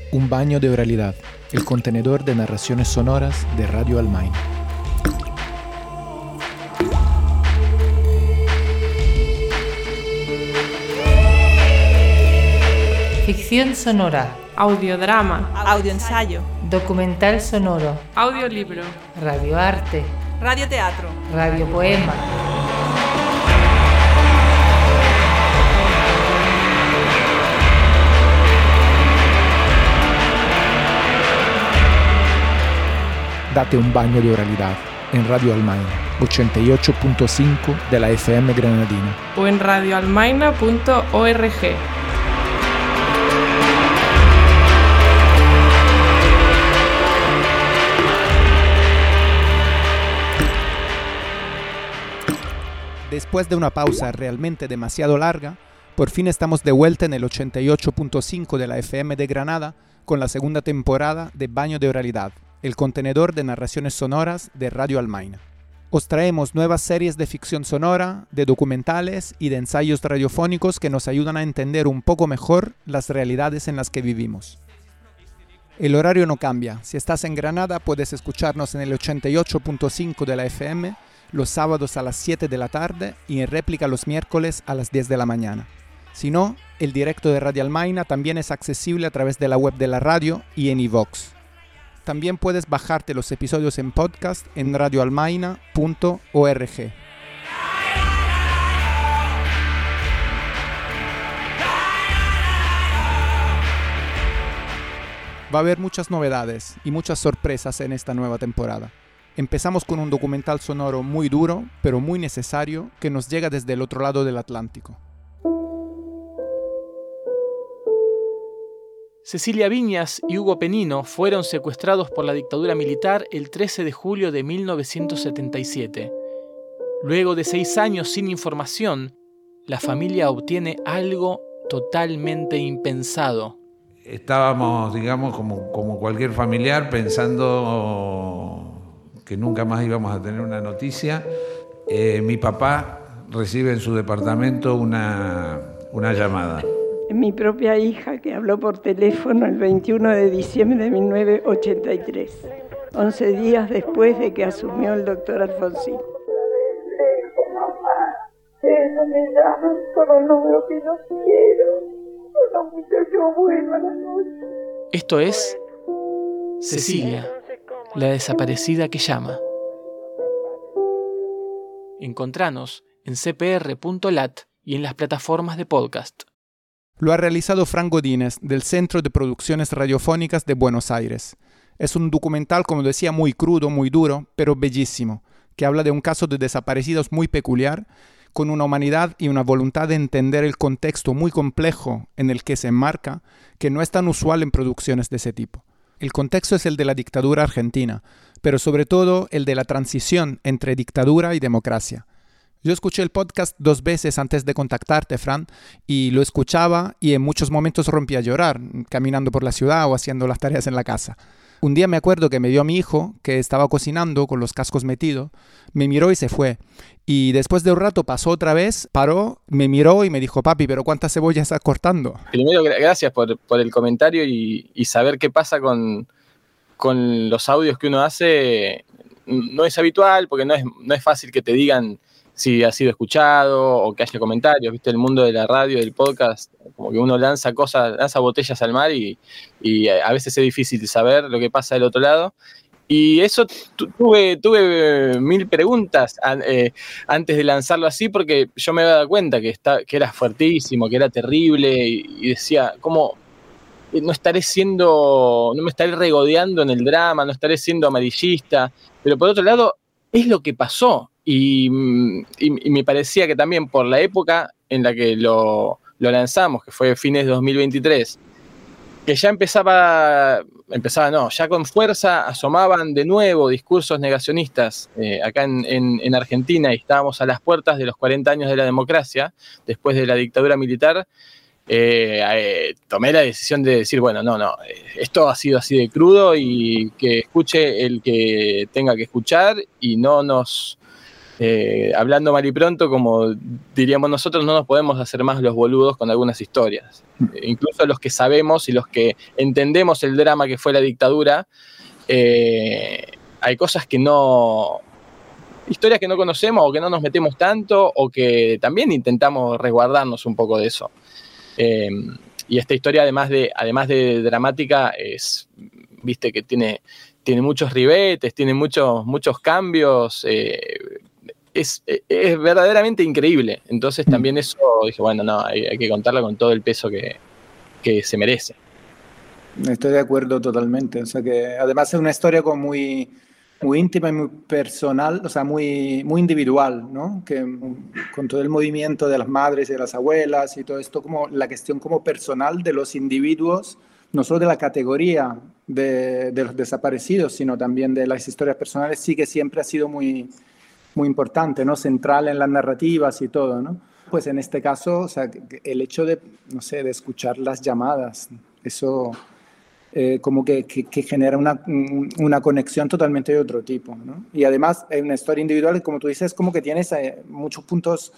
Un baño de oralidad, el contenedor de narraciones sonoras de Radio Almaina. Ficción sonora, audiodrama, audioensayo, documental sonoro, audiolibro, radioarte, radioteatro, radiopoema. Date un baño de oralidad en Radio Almaina, 88.5 de la FM granadina. O en radioalmaina.org. Después de una pausa realmente demasiado larga, por fin estamos de vuelta en el 88.5 de la FM de Granada con la segunda temporada de Baño de Oralidad, el contenedor de narraciones sonoras de Radio Almaina. Os traemos nuevas series de ficción sonora, de documentales y de ensayos radiofónicos que nos ayudan a entender un poco mejor las realidades en las que vivimos. El horario no cambia. Si estás en Granada puedes escucharnos en el 88.5 de la FM los sábados a las 7 de la tarde y en réplica los miércoles a las 10 de la mañana. Si no, el directo de Radio Almaina también es accesible a través de la web de la radio y en iVoox. También puedes bajarte los episodios en podcast en radioalmaina.org. Va a haber muchas novedades y muchas sorpresas en esta nueva temporada. Empezamos con un documental sonoro muy duro, pero muy necesario, que nos llega desde el otro lado del Atlántico. Cecilia Viñas y Hugo Penino fueron secuestrados por la dictadura militar el 13 de julio de 1977. Luego de 6 años sin información, la familia obtiene algo totalmente impensado. Estábamos, digamos, como cualquier familiar, pensando que nunca más íbamos a tener una noticia. Mi papá recibe en su departamento una llamada. Mi propia hija, que habló por teléfono el 21 de diciembre de 1983, 11 días después de que asumió el doctor Alfonsín. Eso me llaman por el número que yo quiero. Los muchachos vuelvan a la noche. Esto es Cecilia, la desaparecida que llama. Encontranos en cpr.lat y en las plataformas de podcast. Lo ha realizado Fran Godínez, del Centro de Producciones Radiofónicas de Buenos Aires. Es un documental, como decía, muy crudo, muy duro, pero bellísimo, que habla de un caso de desaparecidos muy peculiar, con una humanidad y una voluntad de entender el contexto muy complejo en el que se enmarca, que no es tan usual en producciones de ese tipo. El contexto es el de la dictadura argentina, pero sobre todo el de la transición entre dictadura y democracia. Yo escuché el podcast 2 veces antes de contactarte, Fran, y lo escuchaba y en muchos momentos rompía a llorar, caminando por la ciudad o haciendo las tareas en la casa. Un día me acuerdo que me vio mi hijo, que estaba cocinando con los cascos metidos, me miró y se fue. Y después de un rato pasó otra vez, paró, me miró y me dijo: papi, ¿pero cuántas cebollas estás cortando? Primero, gracias por el comentario y saber qué pasa con los audios que uno hace. No es habitual, porque no es fácil que te digan si ha sido escuchado o que haya comentarios, ¿viste? El mundo de la radio, del podcast, como que uno lanza botellas al mar y a veces es difícil saber lo que pasa del otro lado. Y eso tuve 1000 preguntas antes de lanzarlo así, porque yo me había dado cuenta que era fuertísimo, que era terrible, y decía, ¿cómo no me estaré regodeando en el drama, no estaré siendo amarillista? Pero por otro lado, es lo que pasó. Y me parecía que también por la época en la que lo lanzamos, que fue fines de 2023, que ya ya con fuerza asomaban de nuevo discursos negacionistas acá en Argentina, y estábamos a las puertas de los 40 años de la democracia, después de la dictadura militar. Tomé la decisión de decir, bueno, esto ha sido así de crudo y que escuche el que tenga que escuchar y no nos hablando mal y pronto, como diríamos nosotros, no nos podemos hacer más los boludos con algunas historias. Incluso los que sabemos y los que entendemos el drama que fue la dictadura, hay cosas que no... historias que no conocemos o que no nos metemos tanto o que también intentamos resguardarnos un poco de eso. Y esta historia, además de dramática, viste que tiene muchos ribetes, tiene muchos cambios, es verdaderamente increíble. Entonces también eso dije, bueno, no, hay que contarla con todo el peso que se merece. Estoy de acuerdo totalmente. O sea que además es una historia como muy íntima y muy personal, o sea, muy individual, ¿no? Que con todo el movimiento de las madres y de las abuelas y todo esto, como la cuestión como personal de los individuos, no solo de la categoría de los desaparecidos, sino también de las historias personales, sí que siempre ha sido muy importante, ¿no? Central en las narrativas y todo, ¿no? Pues en este caso, o sea, el hecho de, no sé, de escuchar las llamadas, eso como que genera una conexión totalmente de otro tipo, ¿no? Y además, en una historia individual, como tú dices, como que tienes muchos puntos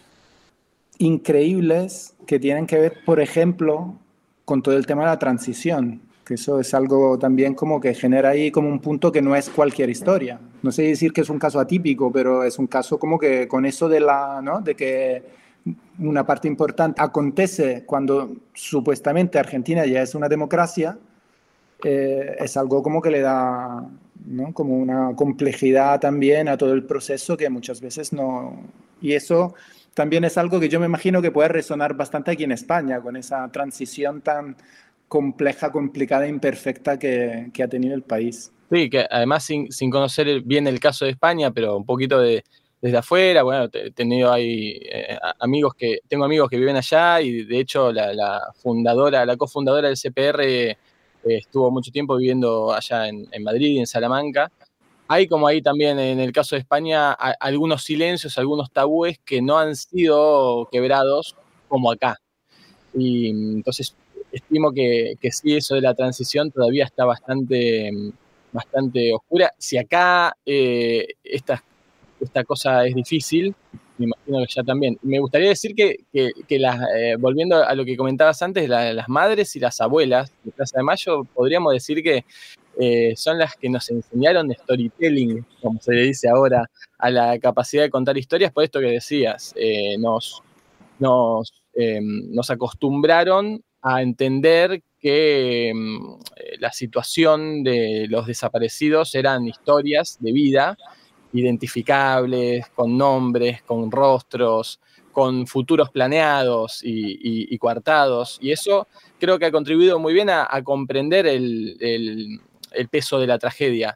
increíbles que tienen que ver, por ejemplo, con todo el tema de la transición, que eso es algo también como que genera ahí como un punto que no es cualquier historia. No sé decir que es un caso atípico, pero es un caso como que con eso ¿no? De que una parte importante acontece cuando supuestamente Argentina ya es una democracia, es algo como que le da, ¿no? Como una complejidad también a todo el proceso que muchas veces no... Y eso también es algo que yo me imagino que puede resonar bastante aquí en España, con esa transición tan compleja, complicada e imperfecta que ha tenido el país. Sí, que además sin conocer bien el caso de España, pero un poquito desde afuera, bueno, he tenido ahí tengo amigos que viven allá y de hecho la cofundadora del CPR estuvo mucho tiempo viviendo allá en Madrid y en Salamanca. Hay como ahí también en el caso de España algunos silencios, algunos tabúes que no han sido quebrados como acá. Y entonces estimo que sí, eso de la transición todavía está bastante oscura. Si acá esta cosa es difícil, me imagino que ya también. Me gustaría decir que volviendo a lo que comentabas antes, las madres y las abuelas de Plaza de Mayo, podríamos decir que son las que nos enseñaron storytelling, como se le dice ahora, a la capacidad de contar historias, por esto que decías. Nos acostumbraron a entender que la situación de los desaparecidos eran historias de vida, identificables, con nombres, con rostros, con futuros planeados y coartados. Y eso creo que ha contribuido muy bien a comprender el peso de la tragedia.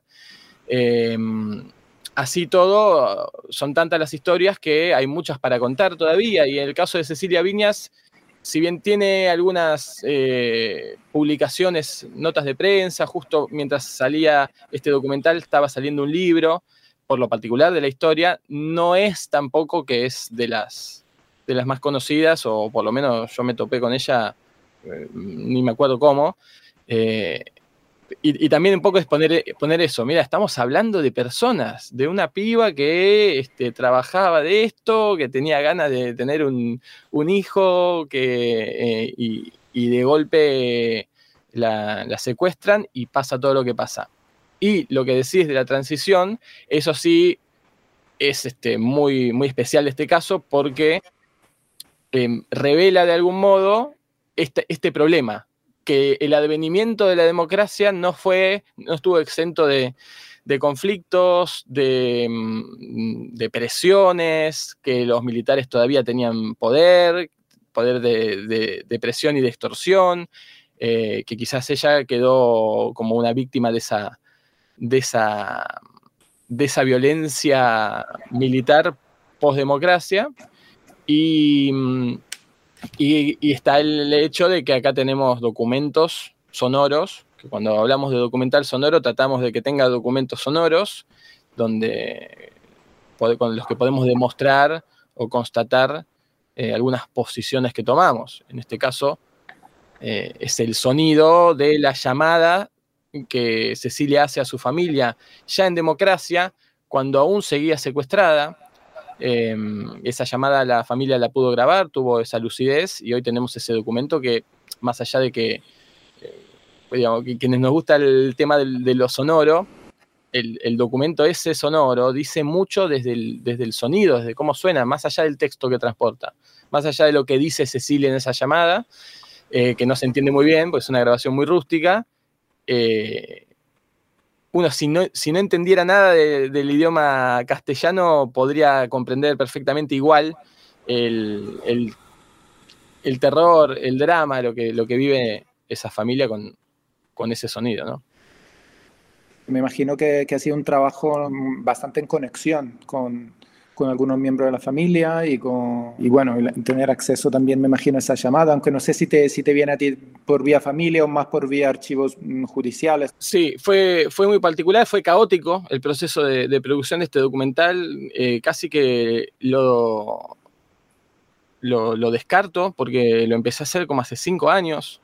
Así todo, son tantas las historias que hay muchas para contar todavía. Y en el caso de Cecilia Viñas, si bien tiene algunas publicaciones, notas de prensa, justo mientras salía este documental estaba saliendo un libro, por lo particular de la historia, no es tampoco que es de las más conocidas, o por lo menos yo me topé con ella, ni me acuerdo cómo. Y también un poco es poner eso, mira, estamos hablando de personas, de una piba que trabajaba de esto, que tenía ganas de tener un hijo, y de golpe la secuestran y pasa todo lo que pasa. Y lo que decís de la transición, eso sí es muy, muy especial este caso porque revela de algún modo este problema, que el advenimiento de la democracia no estuvo exento de conflictos, de presiones, que los militares todavía tenían poder de presión y de extorsión, que quizás ella quedó como una víctima de esa violencia militar post-democracia. Y está el hecho de que acá tenemos documentos sonoros, que cuando hablamos de documental sonoro tratamos de que tenga documentos sonoros con los que podemos demostrar o constatar algunas posiciones que tomamos. En este caso es el sonido de la llamada que Cecilia hace a su familia ya en democracia, cuando aún seguía secuestrada, Esa llamada la familia la pudo grabar, tuvo esa lucidez y hoy tenemos ese documento que, más allá de que, digamos, que quienes nos gusta el tema de lo sonoro, el documento ese sonoro dice mucho desde el sonido, desde cómo suena, más allá del texto que transporta, más allá de lo que dice Cecilia en esa llamada, que no se entiende muy bien, porque es una grabación muy rústica. Uno, si no entendiera nada del idioma castellano, podría comprender perfectamente igual el terror, el drama, lo que vive esa familia con ese sonido, ¿no? Me imagino que ha sido un trabajo bastante en conexión con algunos miembros de la familia y bueno, tener acceso también, me imagino, a esa llamada, aunque no sé si te viene a ti por vía familia o más por vía archivos judiciales. Sí, fue muy particular, fue caótico el proceso de producción de este documental, casi que lo descarto porque lo empecé a hacer como hace 5 años.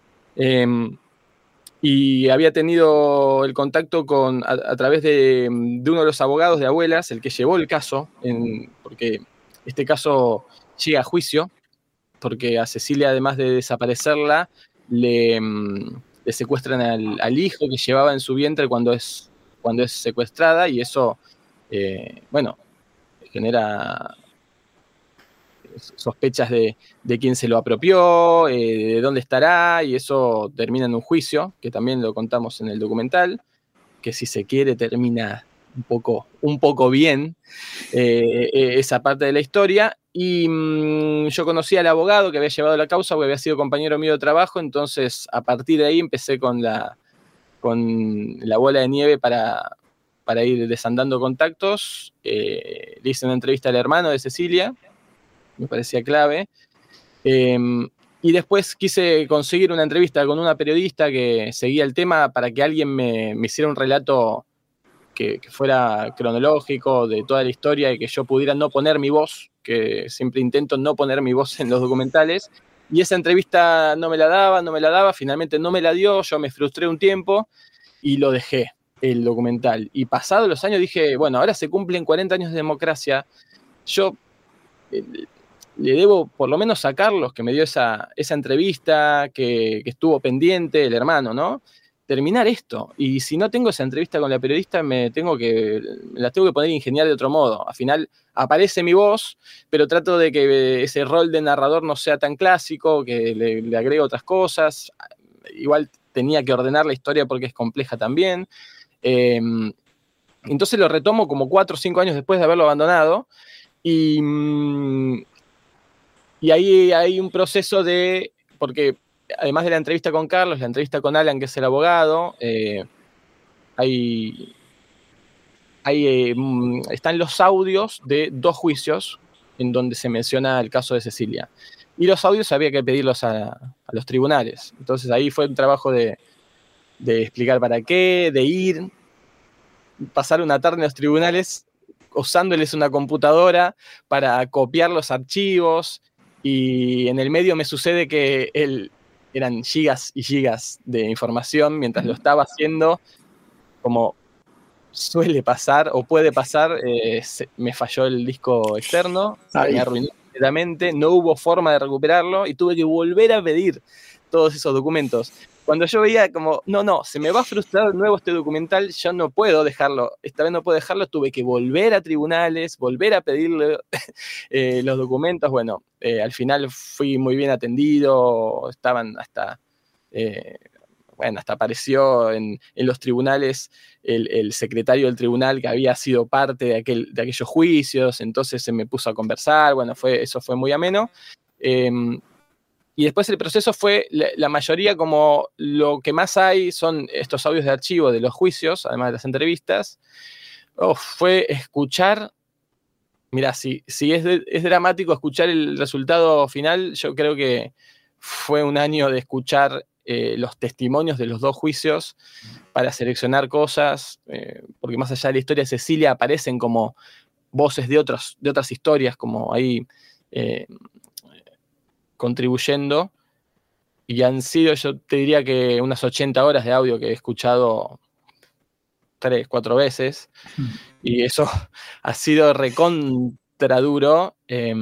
Y había tenido el contacto a través de uno de los abogados de Abuelas, el que llevó el caso, porque este caso llega a juicio, porque a Cecilia, además de desaparecerla, le secuestran al hijo que llevaba en su vientre cuando es secuestrada, y eso, bueno, genera sospechas de quién se lo apropió, de dónde estará, y eso termina en un juicio, que también lo contamos en el documental, que si se quiere termina un poco bien esa parte de la historia. Y yo conocí al abogado que había llevado la causa, porque había sido compañero mío de trabajo, entonces a partir de ahí empecé con la bola de nieve para ir desandando contactos. Le hice una entrevista al hermano de Cecilia, me parecía clave. Y después quise conseguir una entrevista con una periodista que seguía el tema para que alguien me hiciera un relato que fuera cronológico de toda la historia y que yo pudiera no poner mi voz, que siempre intento no poner mi voz en los documentales. Y esa entrevista no me la daba, finalmente no me la dio, yo me frustré un tiempo y lo dejé, el documental. Y pasados los años dije, bueno, ahora se cumplen 40 años de democracia, yo le debo por lo menos a Carlos, que me dio esa entrevista, que estuvo pendiente, el hermano, ¿no? Terminar esto. Y si no tengo esa entrevista con la periodista, la tengo que poner a ingeniar de otro modo. Al final aparece mi voz, pero trato de que ese rol de narrador no sea tan clásico, que le agrego otras cosas. Igual tenía que ordenar la historia porque es compleja también. Entonces lo retomo como 4 o 5 años después de haberlo abandonado. Y ahí hay un proceso porque además de la entrevista con Carlos, la entrevista con Alan, que es el abogado, están los audios de 2 juicios en donde se menciona el caso de Cecilia. Y los audios había que pedirlos a los tribunales. Entonces ahí fue un trabajo de explicar para qué, de ir, pasar una tarde en los tribunales usándoles una computadora para copiar los archivos. Y en el medio me sucede que eran gigas y gigas de información mientras lo estaba haciendo, como suele pasar o puede pasar, me falló el disco externo, me arruinó completamente, no hubo forma de recuperarlo y tuve que volver a pedir todos esos documentos. Cuando yo veía como, no, se me va a frustrar de nuevo este documental, yo no puedo dejarlo, esta vez no puedo dejarlo, tuve que volver a tribunales, volver a pedirle los documentos. Bueno, al final fui muy bien atendido, estaban hasta apareció en los tribunales el secretario del tribunal que había sido parte de aquellos juicios, entonces se me puso a conversar, bueno, eso fue muy ameno. Y después el proceso fue, la mayoría, como lo que más hay son estos audios de archivo de los juicios, además de las entrevistas. Fue escuchar, mirá, si es dramático escuchar el resultado final, yo creo que fue un año de escuchar los testimonios de los 2 juicios para seleccionar cosas, porque más allá de la historia de Cecilia aparecen como voces de otras historias, como ahí contribuyendo, y han sido, yo te diría que unas 80 horas de audio que he escuchado 3, 4 veces, y eso ha sido recontra duro.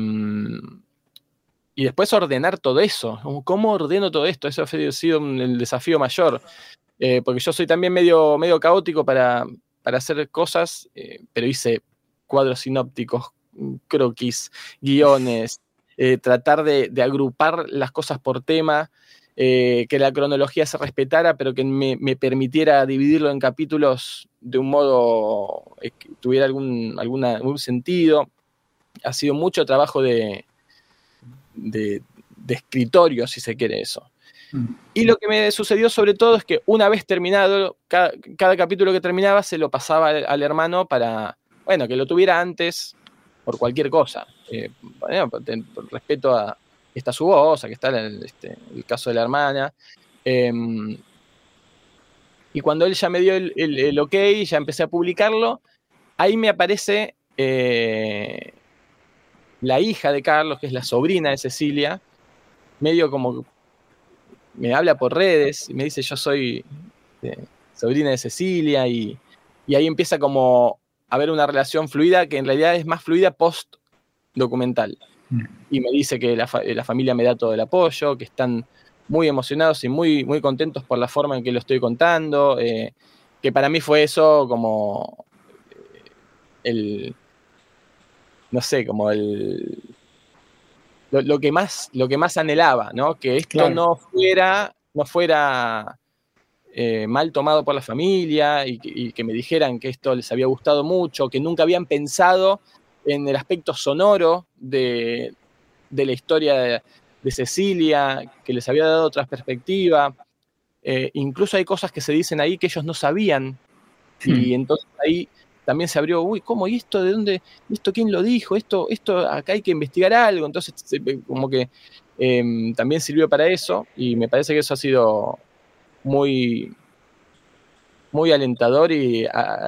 Y después ordenar todo eso. ¿Cómo ordeno todo esto? Eso ha sido el desafío mayor. Porque yo soy también medio caótico para hacer cosas, pero hice cuadros sinópticos, croquis, guiones, tratar de agrupar las cosas por tema, que la cronología se respetara, pero que me permitiera dividirlo en capítulos de un modo que tuviera algún sentido. Ha sido mucho trabajo de escritorio, si se quiere eso. Y lo que me sucedió sobre todo es que una vez terminado, cada capítulo que terminaba se lo pasaba al hermano para, bueno, que lo tuviera antes por cualquier cosa. Bueno, por respeto a que está su voz, a que está el caso de la hermana. Y cuando él ya me dio el ok, ya empecé a publicarlo, ahí me aparece la hija de Carlos, que es la sobrina de Cecilia, medio como me habla por redes y me dice yo soy sobrina de Cecilia, y ahí empieza como a haber una relación fluida que en realidad es más fluida post documental. Y me dice que la familia me da todo el apoyo, que están muy emocionados y muy, muy contentos por la forma en que lo estoy contando, que para mí fue eso como no sé, como lo que más anhelaba, ¿no? Que esto Claro. no fuera mal tomado por la familia, y que me dijeran que esto les había gustado mucho, que nunca habían pensado en el aspecto sonoro de la historia de Cecilia, que les había dado otra perspectiva. Incluso hay cosas que se dicen ahí que ellos no sabían, y entonces ahí también se abrió, ¿cómo? ¿Y esto de dónde? ¿Esto quién lo dijo? Esto acá hay que investigar algo. Entonces, como que también sirvió para eso, y me parece que eso ha sido muy, muy alentador y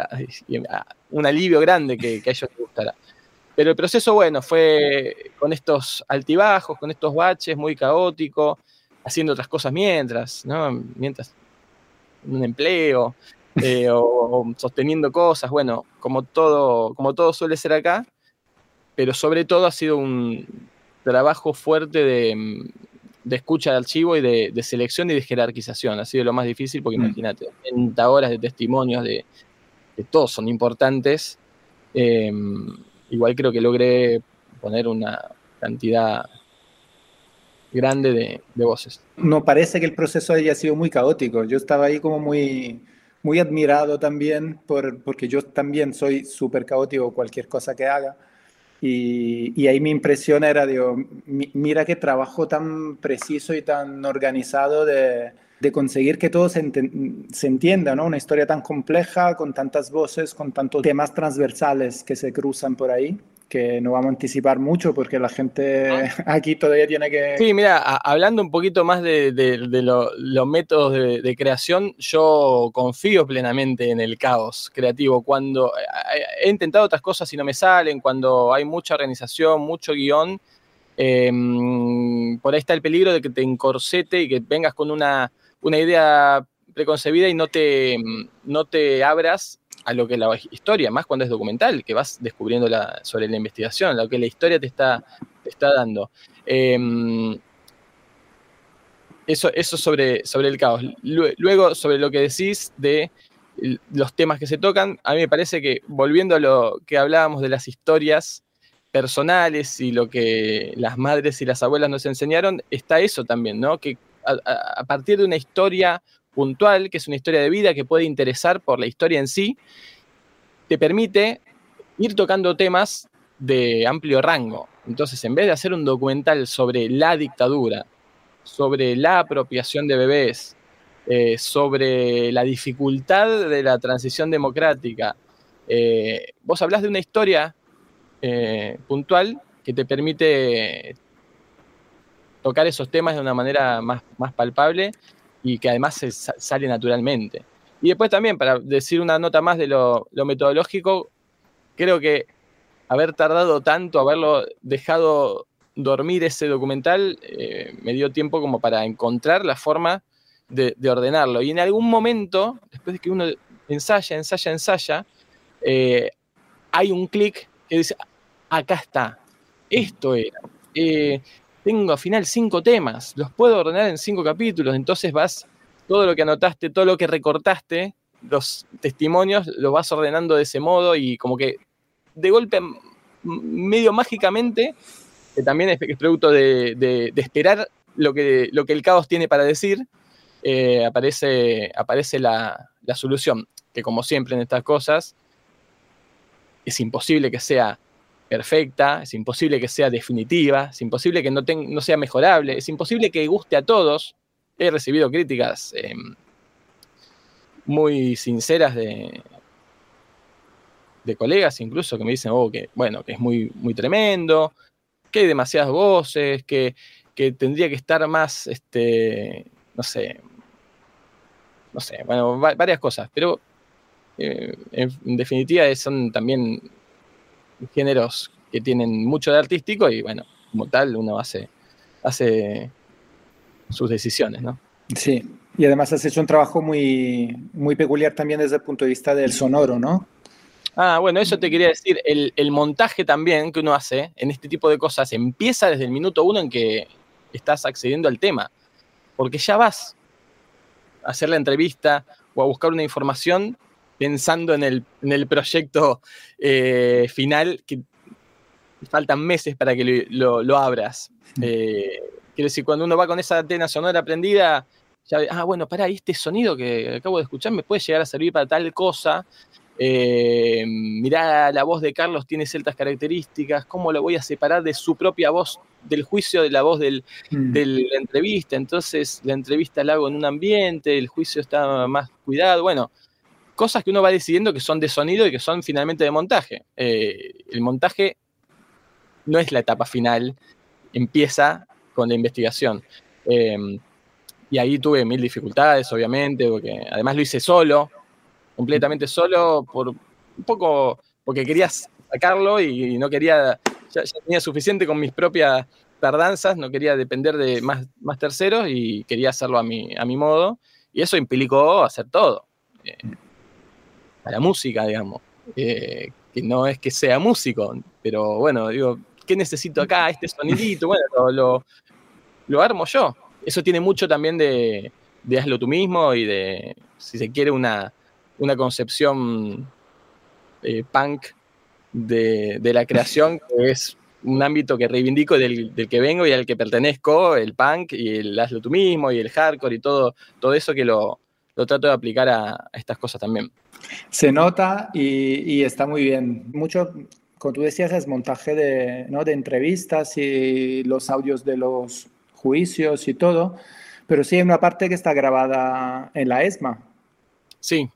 un alivio grande que a ellos les gustará. Pero el proceso, bueno, fue con estos altibajos, con estos baches, muy caótico, haciendo otras cosas mientras, ¿no? Mientras un empleo, o sosteniendo cosas, bueno, como todo suele ser acá, pero sobre todo ha sido un trabajo fuerte de escucha de archivo y de selección y de jerarquización. Ha sido lo más difícil porque imagínate, 30 horas de testimonios que todos son importantes. Igual creo que logré poner una cantidad grande de voces. No parece que el proceso haya sido muy caótico. Yo estaba ahí como muy, muy admirado también, porque yo también soy súper caótico cualquier cosa que haga. Y ahí mi impresión era, digo, mira qué trabajo tan preciso y tan organizado de conseguir que todo se entienda, ¿no? Una historia tan compleja, con tantas voces, con tantos temas transversales que se cruzan por ahí, que no vamos a anticipar mucho porque la gente aquí todavía tiene que... Sí, mira, hablando un poquito más de los métodos de creación, yo confío plenamente en el caos creativo. Cuando he intentado otras cosas y no me salen, cuando hay mucha organización, mucho guión, por ahí está el peligro de que te encorsete y que vengas con una idea preconcebida y no te abras a lo que la historia, más cuando es documental, que vas descubriendo sobre la investigación, lo que la historia te está dando. Eso sobre el caos. Luego, sobre lo que decís de los temas que se tocan, a mí me parece que, volviendo a lo que hablábamos de las historias personales y lo que las madres y las abuelas nos enseñaron, está eso también, ¿no? Que a partir de una historia puntual, que es una historia de vida que puede interesar por la historia en sí, te permite ir tocando temas de amplio rango. Entonces, en vez de hacer un documental sobre la dictadura, sobre la apropiación de bebés, sobre la dificultad de la transición democrática, vos hablás de una historia puntual que te permite tocar esos temas de una manera más palpable y que además sale naturalmente. Y después también, para decir una nota más de lo metodológico, creo que haber tardado tanto, haberlo dejado dormir ese documental, me dio tiempo como para encontrar la forma de ordenarlo. Y en algún momento, después de que uno ensaya, hay un clic que dice, acá está, esto era. Tengo al final 5 temas, los puedo ordenar en 5 capítulos, entonces vas, todo lo que anotaste, todo lo que recortaste, los testimonios, lo vas ordenando de ese modo y como que de golpe, medio mágicamente, que también es producto de esperar lo que el caos tiene para decir, aparece la solución, que como siempre en estas cosas, es imposible que sea perfecta, es imposible que sea definitiva, es imposible que no sea mejorable, es imposible que guste a todos. He recibido críticas muy sinceras de colegas incluso que me dicen que es muy, muy tremendo, que hay demasiadas voces, que tendría que estar más, no sé, bueno, varias cosas, pero en definitiva son también géneros que tienen mucho de artístico y bueno, como tal uno hace sus decisiones, ¿no? Sí, y además has hecho un trabajo muy, muy peculiar también desde el punto de vista del sonoro, ¿no? Bueno, eso te quería decir, el montaje también que uno hace en este tipo de cosas empieza desde el minuto 1 en que estás accediendo al tema, porque ya vas a hacer la entrevista o a buscar una información pensando en el proyecto final, que faltan meses para que lo abras. Quiero decir, cuando uno va con esa antena sonora prendida, ya bueno, pará, ¿y este sonido que acabo de escuchar me puede llegar a servir para tal cosa? Mirá, la voz de Carlos tiene ciertas características, ¿cómo lo voy a separar de su propia voz, del juicio de la voz de la entrevista? Entonces la entrevista la hago en un ambiente, el juicio está más cuidado, bueno, cosas que uno va decidiendo que son de sonido y que son finalmente de montaje. El montaje no es la etapa final, empieza con la investigación. Y ahí tuve 1000 dificultades, obviamente, porque además lo hice solo, completamente solo, por un poco porque quería sacarlo y no quería, ya tenía suficiente con mis propias tardanzas, no quería depender de más terceros y quería hacerlo a mi modo, y eso implicó hacer todo. A la música, digamos, que no es que sea músico, pero bueno, digo, ¿qué necesito acá? Este sonidito, bueno, lo armo yo. Eso tiene mucho también de hazlo tú mismo y de, si se quiere, una concepción punk de la creación, que es un ámbito que reivindico del que vengo y al que pertenezco, el punk y el hazlo tú mismo y el hardcore y todo eso que lo trato de aplicar a estas cosas también. Se nota y está muy bien. Mucho, como tú decías, es montaje de entrevistas y los audios de los juicios y todo, pero sí hay una parte que está grabada en la ESMA. Sí.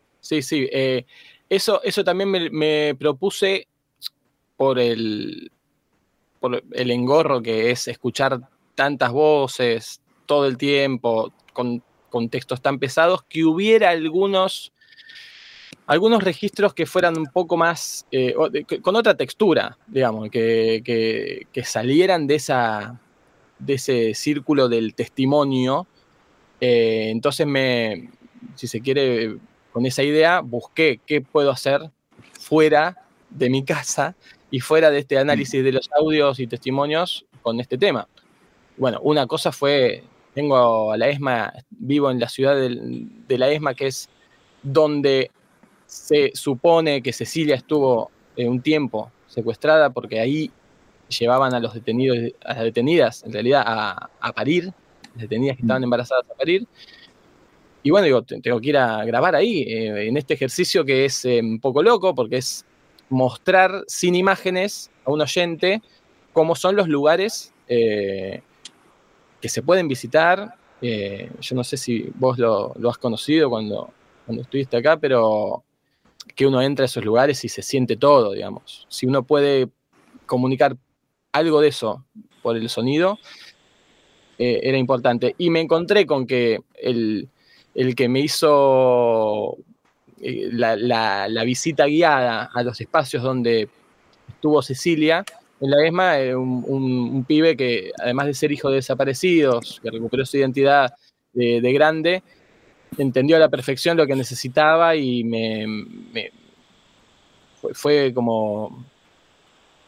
Eso también me propuse por el engorro que es escuchar tantas voces todo el tiempo, con textos tan pesados, que hubiera algunos registros que fueran un poco más, con otra textura, digamos, que salieran de ese círculo del testimonio. Entonces si se quiere, con esa idea, busqué qué puedo hacer fuera de mi casa y fuera de este análisis de los audios y testimonios con este tema. Bueno, una cosa fue, tengo a la ESMA, vivo en la ciudad de la ESMA, que es donde se supone que Cecilia estuvo un tiempo secuestrada, porque ahí llevaban a los detenidos, a las detenidas, en realidad, a parir, las detenidas que estaban embarazadas a parir. Y bueno, digo, tengo que ir a grabar ahí, en este ejercicio que es un poco loco, porque es mostrar sin imágenes a un oyente cómo son los lugares que se pueden visitar. Yo no sé si vos lo has conocido cuando estuviste acá, pero que uno entra a esos lugares y se siente todo, digamos. Si uno puede comunicar algo de eso por el sonido, era importante. Y me encontré con que el que me hizo la visita guiada a los espacios donde estuvo Cecilia, en la ESMA, un pibe que, además de ser hijo de desaparecidos, que recuperó su identidad de grande, entendió a la perfección lo que necesitaba y fue como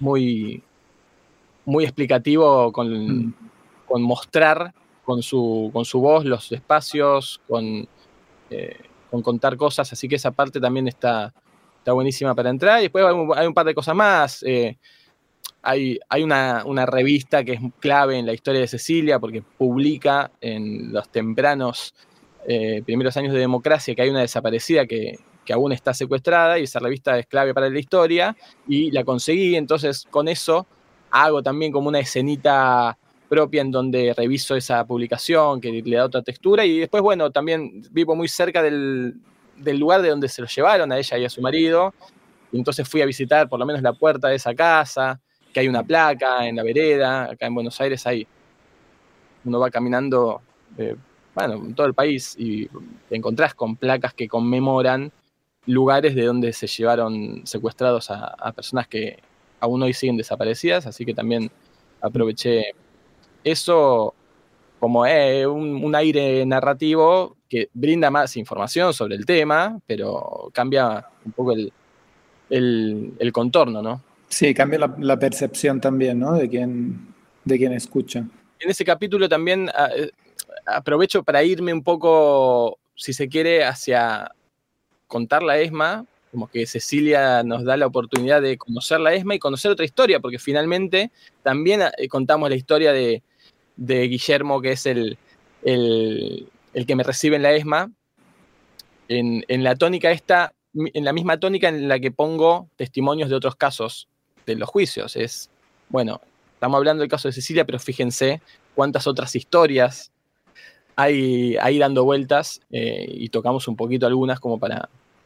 muy, muy explicativo con mostrar con su voz los espacios, con contar cosas, así que esa parte también está buenísima para entrar. Y después hay un par de cosas más. Hay una revista que es clave en la historia de Cecilia, porque publica en los tempranos primeros años de democracia que hay una desaparecida que aún está secuestrada, y esa revista es clave para la historia, y la conseguí. Entonces con eso hago también como una escenita propia en donde reviso esa publicación, que le da otra textura. Y después, bueno, también vivo muy cerca del lugar de donde se lo llevaron a ella y a su marido, y entonces fui a visitar por lo menos la puerta de esa casa, que hay una placa en la vereda. Acá en Buenos Aires uno va caminando, en todo el país, y te encontrás con placas que conmemoran lugares de donde se llevaron secuestrados a personas que aún hoy siguen desaparecidas, así que también aproveché eso como un aire narrativo que brinda más información sobre el tema, pero cambia un poco el contorno, ¿no? Sí, cambia la percepción también, ¿no? De quien escucha. En ese capítulo también aprovecho para irme un poco, si se quiere, hacia contar la ESMA, como que Cecilia nos da la oportunidad de conocer la ESMA y conocer otra historia, porque finalmente también contamos la historia de Guillermo, que es el que me recibe en la ESMA, en la tónica esta, en la misma tónica en la que pongo testimonios de otros casos de los juicios. Bueno, estamos hablando del caso de Cecilia, pero fíjense cuántas otras historias hay ahí dando vueltas, y tocamos un poquito algunas como para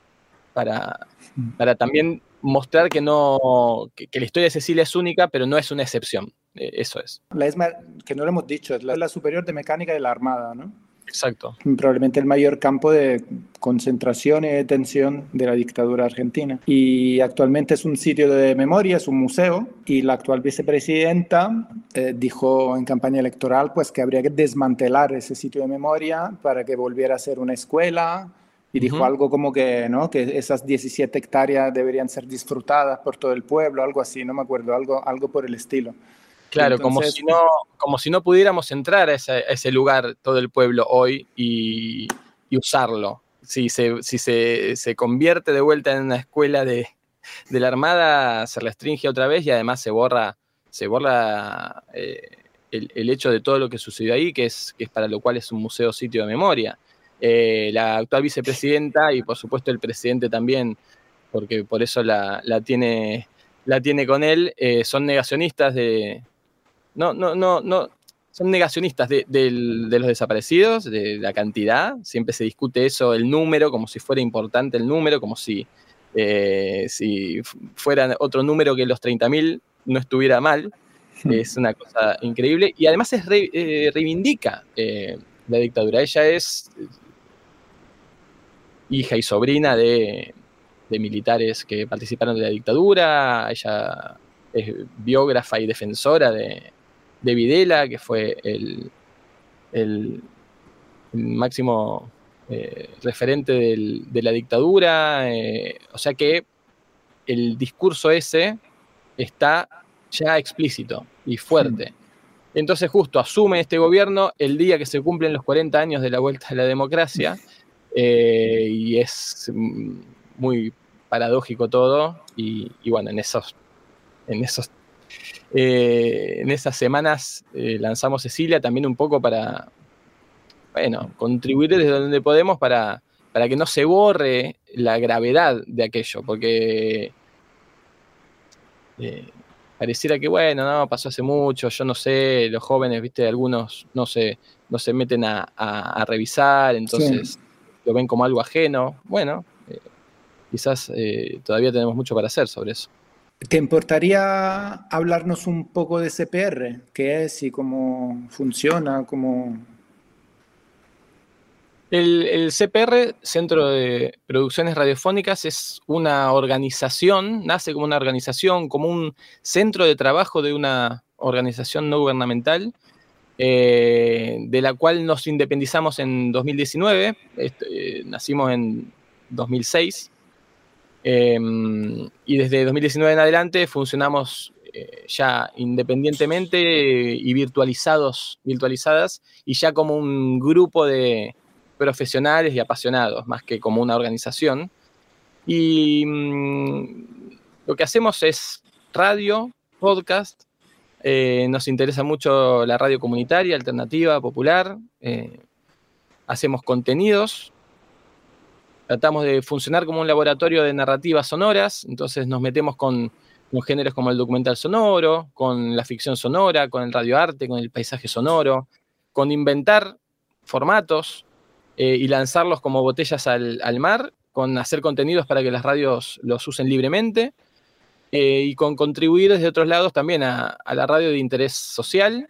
también mostrar que la historia de Cecilia es única, pero no es una excepción. Eso es. La ESMA, que no lo hemos dicho, es la Superior de Mecánica de la Armada, ¿no? Exacto. Probablemente el mayor campo de concentración y detención de la dictadura argentina. Y actualmente es un sitio de memoria, es un museo, y la actual vicepresidenta dijo en campaña electoral pues que habría que desmantelar ese sitio de memoria para que volviera a ser una escuela. Y dijo algo como que, ¿no?, que esas 17 hectáreas deberían ser disfrutadas por todo el pueblo, algo así, no me acuerdo, algo por el estilo. Claro, entonces, como si no pudiéramos entrar a ese lugar, todo el pueblo hoy, y usarlo. Si se convierte de vuelta en una escuela de la Armada, se restringe otra vez, y además se borra el hecho de todo lo que sucedió ahí, que es para lo cual es un museo sitio de memoria. La actual vicepresidenta, y por supuesto el presidente también, porque por eso la tiene con él, son negacionistas son negacionistas de los desaparecidos, de la cantidad. Siempre se discute eso, el número, como si fuera importante el número, como si fuera otro número que los 30.000 no estuviera mal. Es una cosa increíble, y además reivindica la dictadura. Ella es hija y sobrina de militares que participaron de la dictadura. Ella es biógrafa y defensora de Videla, que fue el máximo referente de la dictadura. O sea que el discurso ese está ya explícito y fuerte. Entonces justo asume este gobierno el día que se cumplen los 40 años de la vuelta a la democracia, y es muy paradójico todo, y bueno, en esas semanas lanzamos Cecilia también un poco para, bueno, contribuir desde donde podemos para que no se borre la gravedad de aquello, porque pareciera que, bueno, no, pasó hace mucho, yo no sé, los jóvenes, viste, algunos no se meten a revisar, entonces lo ven como algo ajeno. Bueno, quizás todavía tenemos mucho para hacer sobre eso. ¿Te importaría hablarnos un poco de CPR? ¿Qué es y cómo funciona? El CPR, Centro de Producciones Radiofónicas, es una organización, nace como una organización, como un centro de trabajo de una organización no gubernamental, de la cual nos independizamos en 2019, nacimos en 2006, y desde 2019 en adelante funcionamos ya independientemente y virtualizadas, y ya como un grupo de profesionales y apasionados, más que como una organización. Y lo que hacemos es radio, podcast. Nos interesa mucho la radio comunitaria, alternativa, popular. Hacemos contenidos. Tratamos de funcionar como un laboratorio de narrativas sonoras, entonces nos metemos con géneros como el documental sonoro, con la ficción sonora, con el radioarte, con el paisaje sonoro, con inventar formatos y lanzarlos como botellas al mar, con hacer contenidos para que las radios los usen libremente, y con contribuir desde otros lados también a la radio de interés social,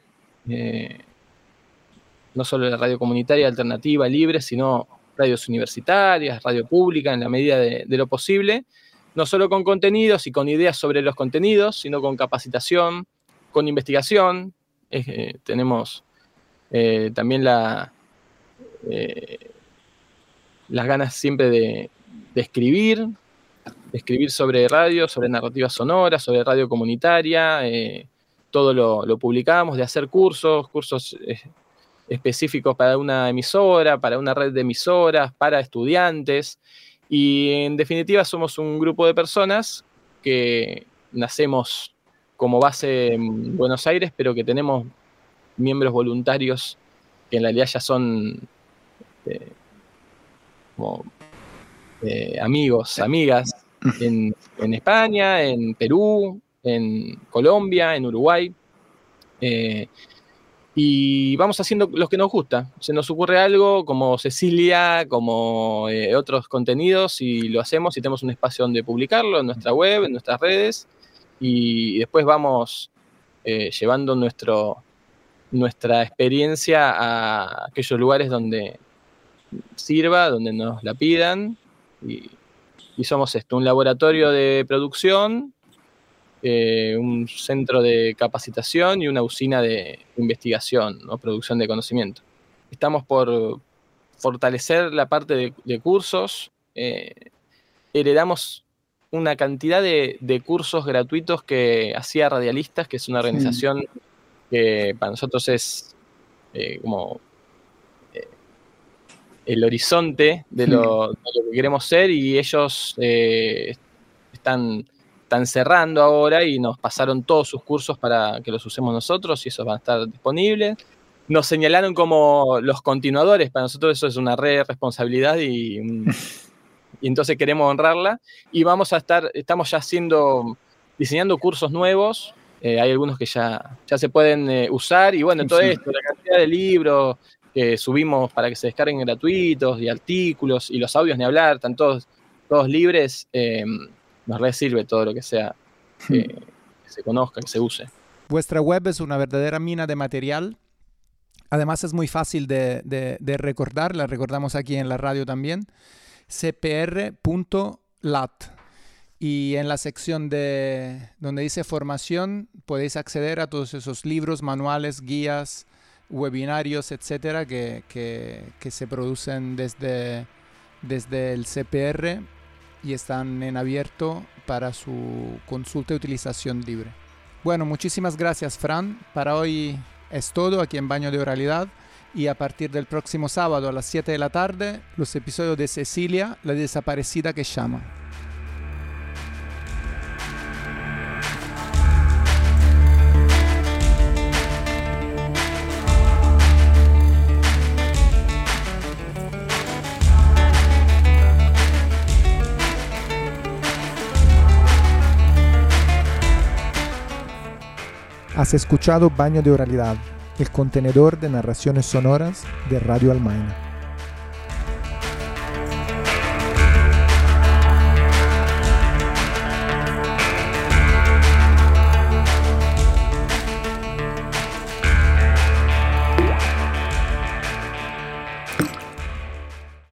no solo la radio comunitaria, alternativa, libre, sino radios universitarias, radio pública, en la medida de lo posible, no solo con contenidos y con ideas sobre los contenidos, sino con capacitación, con investigación. Tenemos también las ganas siempre de escribir sobre radio, sobre narrativa sonora, sobre radio comunitaria. Todo lo publicamos, de hacer cursos específicos para una emisora, para una red de emisoras, para estudiantes, y en definitiva somos un grupo de personas que nacemos como base en Buenos Aires, pero que tenemos miembros voluntarios que en realidad ya son como amigos, amigas en España, en Perú, en Colombia, en Uruguay. Y vamos haciendo lo que nos gusta. Se nos ocurre algo como Cecilia, como otros contenidos, y lo hacemos y tenemos un espacio donde publicarlo en nuestra web, en nuestras redes, y después vamos llevando nuestra experiencia a aquellos lugares donde sirva, donde nos la pidan, y somos un laboratorio de producción, un centro de capacitación y una usina de investigación, ¿no? Producción de conocimiento. Estamos por fortalecer la parte de cursos. Heredamos una cantidad de cursos gratuitos que hacía Radialistas, que es una organización que para nosotros es como el horizonte de lo que queremos ser, y ellos están cerrando ahora y nos pasaron todos sus cursos para que los usemos nosotros, y esos van a estar disponibles. Nos señalaron como los continuadores, para nosotros eso es una responsabilidad y entonces queremos honrarla, y estamos ya diseñando cursos nuevos. Hay algunos que ya se pueden usar, y bueno, todo esto, la cantidad de libros que subimos para que se descarguen gratuitos, y artículos, y los audios ni hablar, están todos libres. Nos sirve todo lo que sea, que se conozca, que se use. Vuestra web es una verdadera mina de material. Además es muy fácil de recordar, la recordamos aquí en la radio también. cpr.lat. Y en la sección donde dice formación podéis acceder a todos esos libros, manuales, guías, webinarios, etcétera, que se producen desde el CPR y están en abierto para su consulta y utilización libre. Bueno, muchísimas gracias, Fran. Para hoy es todo aquí en Baño de Oralidad, y a partir del próximo sábado a las 7 de la tarde, los episodios de Cecilia, la desaparecida que llama. Has escuchado Baño de Oralidad, el contenedor de narraciones sonoras de Radio Almaina.